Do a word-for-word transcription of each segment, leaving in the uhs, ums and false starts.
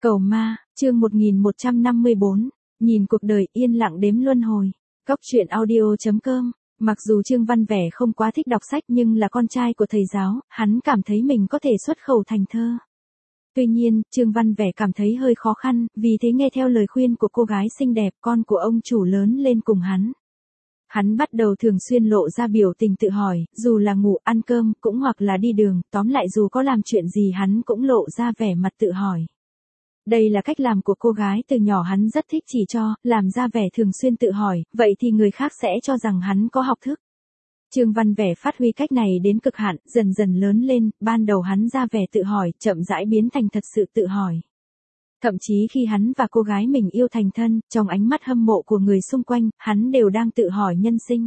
Cầu ma, chương một nghìn một trăm năm mươi bốn, nhìn cuộc đời yên lặng đếm luân hồi. Cóc truyện audio chấm com. Mặc dù Trương Văn Vẻ không quá thích đọc sách nhưng là con trai của thầy giáo, hắn cảm thấy mình có thể xuất khẩu thành thơ. Tuy nhiên, Trương Văn Vẻ cảm thấy hơi khó khăn, vì thế nghe theo lời khuyên của cô gái xinh đẹp con của ông chủ lớn lên cùng hắn. Hắn bắt đầu thường xuyên lộ ra biểu tình tự hỏi, dù là ngủ, ăn cơm, cũng hoặc là đi đường, tóm lại dù có làm chuyện gì hắn cũng lộ ra vẻ mặt tự hỏi. Đây là cách làm của cô gái từ nhỏ hắn rất thích chỉ cho, làm ra vẻ thường xuyên tự hỏi, vậy thì người khác sẽ cho rằng hắn có học thức. Trương Văn Vẻ phát huy cách này đến cực hạn, dần dần lớn lên, ban đầu hắn ra vẻ tự hỏi, chậm rãi biến thành thật sự tự hỏi. Thậm chí khi hắn và cô gái mình yêu thành thân, trong ánh mắt hâm mộ của người xung quanh, hắn đều đang tự hỏi nhân sinh.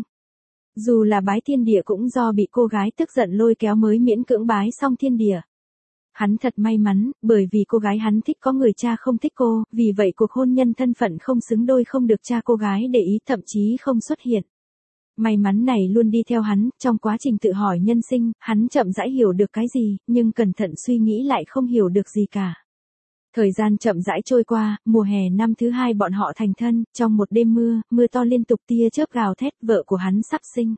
Dù là bái thiên địa cũng do bị cô gái tức giận lôi kéo mới miễn cưỡng bái xong thiên địa. Hắn thật may mắn, bởi vì cô gái hắn thích có người cha không thích cô, vì vậy cuộc hôn nhân thân phận không xứng đôi không được cha cô gái để ý, thậm chí không xuất hiện. May mắn này luôn đi theo hắn, trong quá trình tự hỏi nhân sinh, hắn chậm rãi hiểu được cái gì, nhưng cẩn thận suy nghĩ lại không hiểu được gì cả. Thời gian chậm rãi trôi qua, mùa hè năm thứ hai bọn họ thành thân, trong một đêm mưa, mưa to liên tục tia chớp gào thét, vợ của hắn sắp sinh.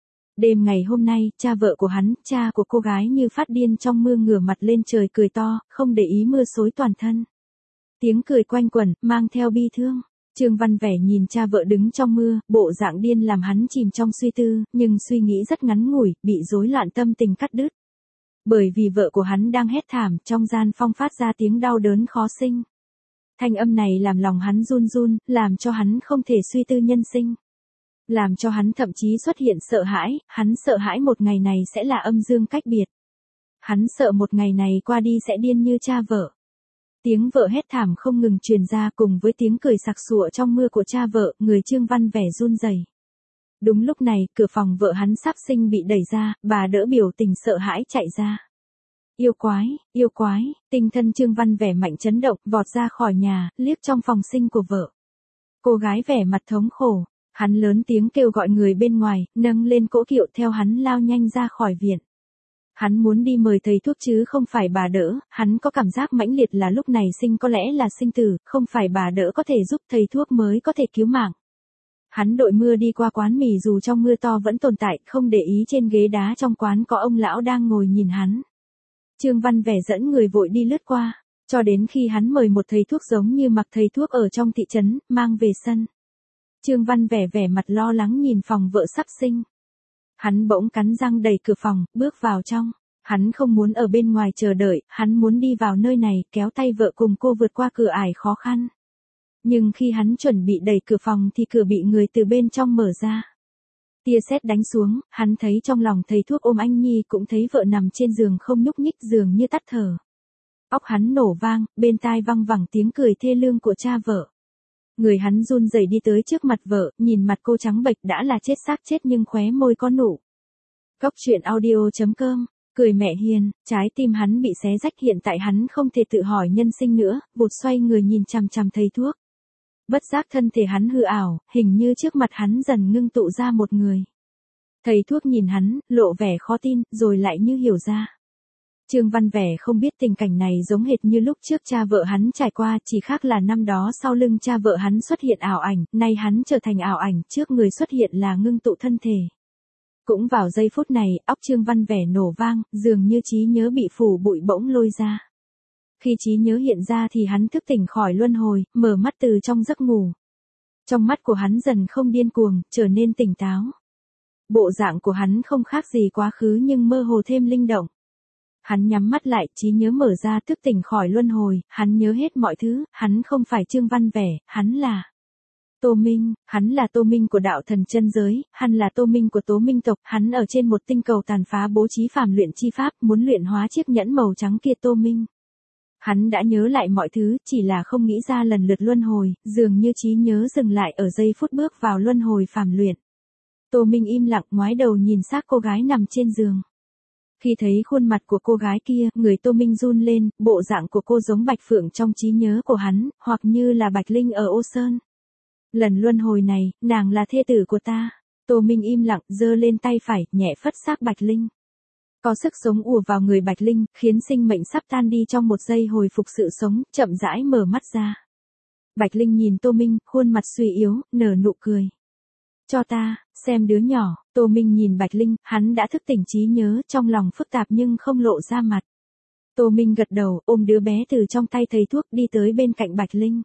Đêm ngày hôm nay, cha vợ của hắn, cha của cô gái như phát điên trong mưa ngửa mặt lên trời cười to, không để ý mưa xối toàn thân. Tiếng cười quanh quẩn, mang theo bi thương. Trương Văn Vẻ nhìn cha vợ đứng trong mưa, bộ dạng điên làm hắn chìm trong suy tư, nhưng suy nghĩ rất ngắn ngủi, bị rối loạn tâm tình cắt đứt. Bởi vì vợ của hắn đang hét thảm, trong gian phong phát ra tiếng đau đớn khó sinh. Thanh âm này làm lòng hắn run run, làm cho hắn không thể suy tư nhân sinh. Làm cho hắn thậm chí xuất hiện sợ hãi, hắn sợ hãi một ngày này sẽ là âm dương cách biệt. Hắn sợ một ngày này qua đi sẽ điên như cha vợ. Tiếng vợ hét thảm không ngừng truyền ra cùng với tiếng cười sặc sụa trong mưa của cha vợ, người Trương Văn Vẻ run rẩy. Đúng lúc này, cửa phòng vợ hắn sắp sinh bị đẩy ra, bà đỡ biểu tình sợ hãi chạy ra. Yêu quái, yêu quái, tinh thần Trương Văn Vẻ mạnh chấn động, vọt ra khỏi nhà, liếc trong phòng sinh của vợ. Cô gái vẻ mặt thống khổ. Hắn lớn tiếng kêu gọi người bên ngoài, nâng lên cỗ kiệu theo hắn lao nhanh ra khỏi viện. Hắn muốn đi mời thầy thuốc chứ không phải bà đỡ, hắn có cảm giác mãnh liệt là lúc này sinh có lẽ là sinh tử, không phải bà đỡ có thể giúp thầy thuốc mới có thể cứu mạng. Hắn đội mưa đi qua quán mì dù trong mưa to vẫn tồn tại, không để ý trên ghế đá trong quán có ông lão đang ngồi nhìn hắn. Trương Văn Vẻ dẫn người vội đi lướt qua, cho đến khi hắn mời một thầy thuốc giống như mặc thầy thuốc ở trong thị trấn, mang về sân. Trương Văn Vẻ vẻ mặt lo lắng nhìn phòng vợ sắp sinh. Hắn bỗng cắn răng đẩy cửa phòng, bước vào trong. Hắn không muốn ở bên ngoài chờ đợi, hắn muốn đi vào nơi này, kéo tay vợ cùng cô vượt qua cửa ải khó khăn. Nhưng khi hắn chuẩn bị đẩy cửa phòng thì cửa bị người từ bên trong mở ra. Tia sét đánh xuống, hắn thấy trong lòng thầy thuốc ôm anh nhi cũng thấy vợ nằm trên giường không nhúc nhích dường như tắt thở. Óc hắn nổ vang, bên tai văng vẳng tiếng cười thê lương của cha vợ. Người hắn run rẩy đi tới trước mặt vợ, nhìn mặt cô trắng bệch đã là chết xác chết nhưng khóe môi có nụ. Cóc truyện audio chấm com, cười mẹ hiền, trái tim hắn bị xé rách hiện tại hắn không thể tự hỏi nhân sinh nữa, vụt xoay người nhìn chằm chằm thầy thuốc. Bất giác thân thể hắn hư ảo, hình như trước mặt hắn dần ngưng tụ ra một người. Thầy thuốc nhìn hắn, lộ vẻ khó tin, rồi lại như hiểu ra. Trương Văn Vẻ không biết tình cảnh này giống hệt như lúc trước cha vợ hắn trải qua, chỉ khác là năm đó sau lưng cha vợ hắn xuất hiện ảo ảnh, nay hắn trở thành ảo ảnh, trước người xuất hiện là ngưng tụ thân thể. Cũng vào giây phút này, óc Trương Văn Vẻ nổ vang, dường như trí nhớ bị phủ bụi bỗng lôi ra. Khi trí nhớ hiện ra thì hắn thức tỉnh khỏi luân hồi, mở mắt từ trong giấc ngủ. Trong mắt của hắn dần không điên cuồng, trở nên tỉnh táo. Bộ dạng của hắn không khác gì quá khứ nhưng mơ hồ thêm linh động. Hắn nhắm mắt lại, trí nhớ mở ra thức tỉnh khỏi luân hồi, hắn nhớ hết mọi thứ, hắn không phải Trương Văn Vẻ, hắn là Tô Minh, hắn là Tô Minh của đạo thần chân giới, hắn là Tô Minh của Tố Minh tộc, hắn ở trên một tinh cầu tàn phá bố trí phàm luyện chi pháp, muốn luyện hóa chiếc nhẫn màu trắng kia Tô Minh. Hắn đã nhớ lại mọi thứ, chỉ là không nghĩ ra lần lượt luân hồi, dường như trí nhớ dừng lại ở giây phút bước vào luân hồi phàm luyện. Tô Minh im lặng ngoái đầu nhìn xác cô gái nằm trên giường. Khi thấy khuôn mặt của cô gái kia, người Tô Minh run lên, bộ dạng của cô giống Bạch Phượng trong trí nhớ của hắn, hoặc như là Bạch Linh ở Ô Sơn. Lần luân hồi này, nàng là thê tử của ta. Tô Minh im lặng, giơ lên tay phải, nhẹ phất xác Bạch Linh. Có sức sống ùa vào người Bạch Linh, khiến sinh mệnh sắp tan đi trong một giây hồi phục sự sống, chậm rãi mở mắt ra. Bạch Linh nhìn Tô Minh, khuôn mặt suy yếu, nở nụ cười. Cho ta, xem đứa nhỏ. Tô Minh nhìn Bạch Linh, hắn đã thức tỉnh trí nhớ, trong lòng phức tạp nhưng không lộ ra mặt. Tô Minh gật đầu, ôm đứa bé từ trong tay thầy thuốc đi tới bên cạnh Bạch Linh.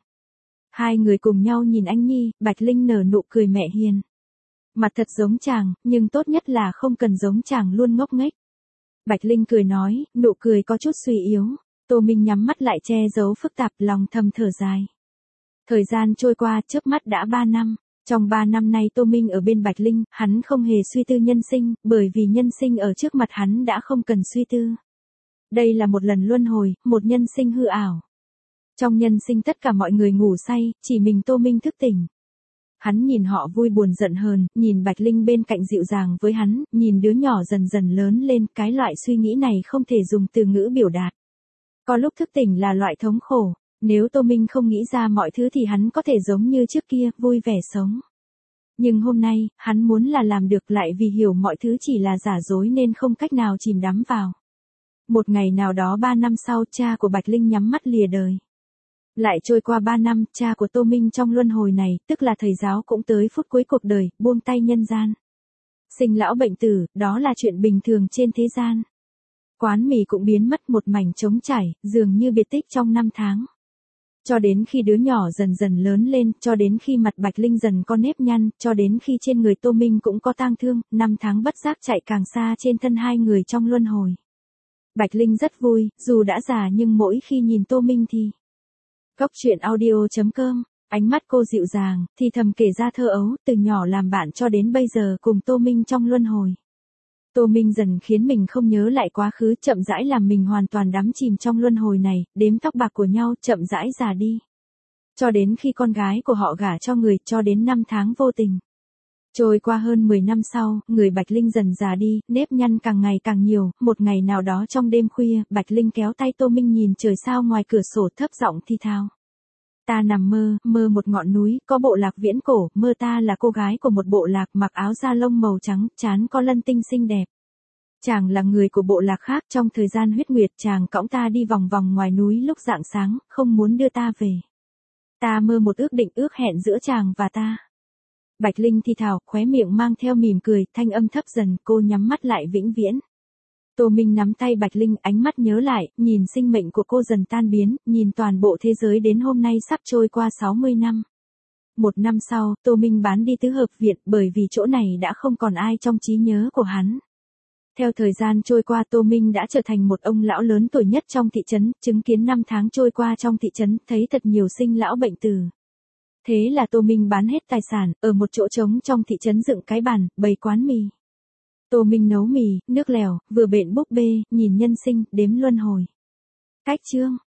Hai người cùng nhau nhìn anh Nhi, Bạch Linh nở nụ cười mẹ hiền. Mặt thật giống chàng, nhưng tốt nhất là không cần giống chàng luôn ngốc nghếch. Bạch Linh cười nói, nụ cười có chút suy yếu. Tô Minh nhắm mắt lại che giấu phức tạp, lòng thầm thở dài. Thời gian trôi qua, chớp mắt đã ba năm. Trong ba năm nay Tô Minh ở bên Bạch Linh, hắn không hề suy tư nhân sinh, bởi vì nhân sinh ở trước mặt hắn đã không cần suy tư. Đây là một lần luân hồi, một nhân sinh hư ảo. Trong nhân sinh tất cả mọi người ngủ say, chỉ mình Tô Minh thức tỉnh. Hắn nhìn họ vui buồn giận hờn, nhìn Bạch Linh bên cạnh dịu dàng với hắn, nhìn đứa nhỏ dần dần lớn lên, cái loại suy nghĩ này không thể dùng từ ngữ biểu đạt. Có lúc thức tỉnh là loại thống khổ, nếu Tô Minh không nghĩ ra mọi thứ thì hắn có thể giống như trước kia, vui vẻ sống. Nhưng hôm nay, hắn muốn là làm được lại vì hiểu mọi thứ chỉ là giả dối nên không cách nào chìm đắm vào. Một ngày nào đó ba năm sau, cha của Bạch Linh nhắm mắt lìa đời. Lại trôi qua ba năm, cha của Tô Minh trong luân hồi này, tức là thầy giáo cũng tới phút cuối cuộc đời, buông tay nhân gian. Sinh lão bệnh tử, đó là chuyện bình thường trên thế gian. Quán mì cũng biến mất một mảnh trống trải, dường như biệt tích trong năm tháng. Cho đến khi đứa nhỏ dần dần lớn lên, cho đến khi mặt Bạch Linh dần có nếp nhăn, cho đến khi trên người Tô Minh cũng có tang thương, năm tháng bất giác chạy càng xa trên thân hai người trong luân hồi. Bạch Linh rất vui, dù đã già nhưng mỗi khi nhìn Tô Minh thì... Góc truyện audio chấm com, ánh mắt cô dịu dàng, thì thầm kể ra thơ ấu, từ nhỏ làm bạn cho đến bây giờ cùng Tô Minh trong luân hồi. Tô Minh dần khiến mình không nhớ lại quá khứ, chậm rãi làm mình hoàn toàn đắm chìm trong luân hồi này, đếm tóc bạc của nhau, chậm rãi già đi. Cho đến khi con gái của họ gả cho người, cho đến năm tháng vô tình. Trôi qua hơn mười năm sau, người Bạch Linh dần già đi, nếp nhăn càng ngày càng nhiều, một ngày nào đó trong đêm khuya, Bạch Linh kéo tay Tô Minh nhìn trời sao ngoài cửa sổ thấp giọng thi thào. Ta nằm mơ, mơ một ngọn núi, có bộ lạc viễn cổ, mơ ta là cô gái của một bộ lạc mặc áo da lông màu trắng, trán có lân tinh xinh đẹp. Chàng là người của bộ lạc khác, trong thời gian huyết nguyệt chàng cõng ta đi vòng vòng ngoài núi lúc rạng sáng, không muốn đưa ta về. Ta mơ một ước định ước hẹn giữa chàng và ta. Bạch Linh thì thào, khóe miệng mang theo mỉm cười, thanh âm thấp dần, cô nhắm mắt lại vĩnh viễn. Tô Minh nắm tay Bạch Linh, ánh mắt nhớ lại, nhìn sinh mệnh của cô dần tan biến, nhìn toàn bộ thế giới đến hôm nay sắp trôi qua sáu mươi năm. Một năm sau, Tô Minh bán đi tứ hợp viện bởi vì chỗ này đã không còn ai trong trí nhớ của hắn. Theo thời gian trôi qua, Tô Minh đã trở thành một ông lão lớn tuổi nhất trong thị trấn, chứng kiến năm tháng trôi qua trong thị trấn, thấy thật nhiều sinh lão bệnh tử. Thế là Tô Minh bán hết tài sản, ở một chỗ trống trong thị trấn dựng cái bàn, bày quán mì. Tô Minh nấu mì, nước lèo, vừa bện búp bê, nhìn nhân sinh, đếm luân hồi. Cách chương